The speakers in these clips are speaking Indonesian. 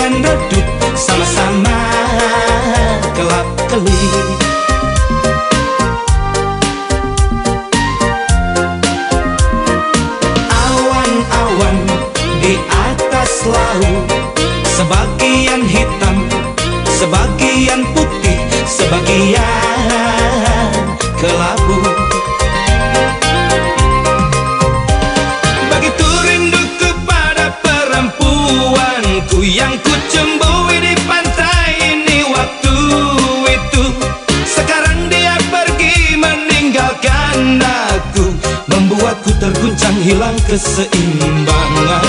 sebagian redup, sama-sama kelap-kelip. Awan-awan di atas laut, sebagian hitam, sebagian putih, sebagian kelabu. Begitu rindu kepada perempuanku yang ku cembui di pantai ini waktu itu. Sekarang dia pergi meninggalkan aku, membuatku terguncang hilang keseimbangan.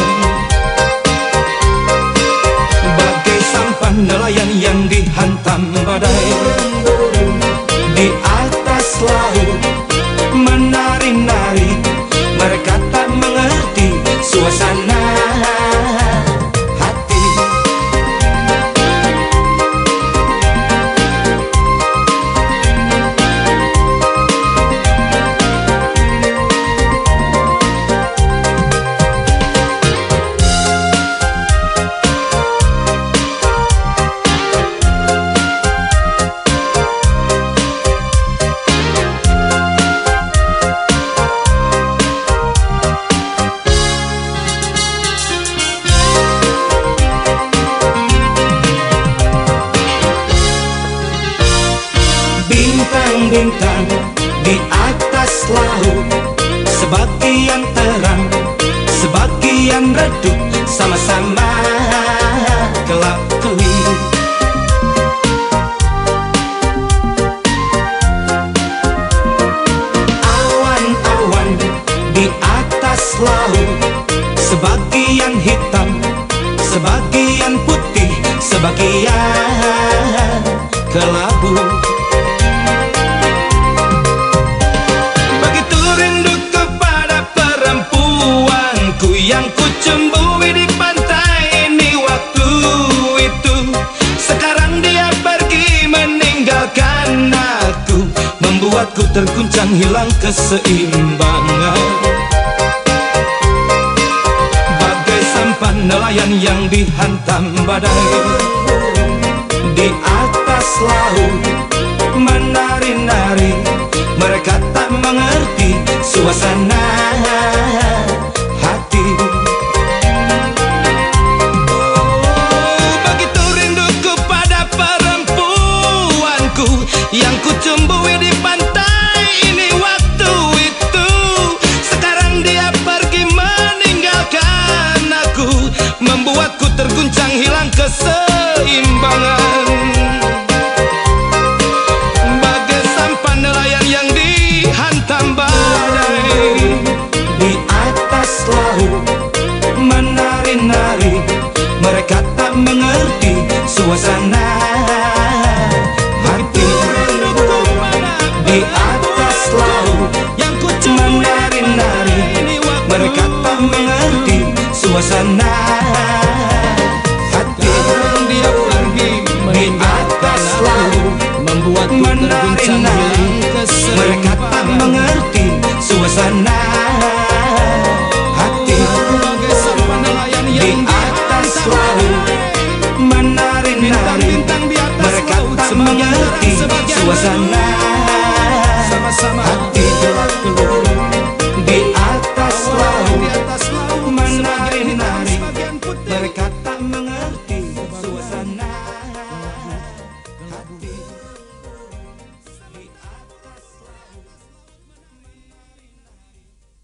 Bagai sampan nelayan yang dihantam badai, di atas laut menari-nari, mereka tak mengerti suasana hati. Bintang-bintang di atas laut, sebagian terang, sebagian redup, sama-sama kelap-kelip. Awan-awan di atas laut, sebagian hitam, sebagian putih, sebagian kelabu. Yang ku cembui di pantai ini waktu itu. Sekarang dia pergi meninggalkan aku, membuatku terguncang hilang keseimbangan. Bagai sampan nelayan yang dihantam badai, di atas laut menari-nari, mereka tak mengerti suasana hati. Begitu rindu kepada perempuanku yang ku cembui di pantai ini waktu itu. Sekarang dia pergi meninggalkan aku, membuatku terguncang hilang keseimbangan. Bagai sampan nelayan yang dihantam badai, di atas laut menari-nari, mereka tak mengerti suasana hati. Di atas laut yang ku menari-nari, mereka tak mengerti suasana hati. Dia pergi di atas laut membuat menari-nari, mereka tak mengerti suasana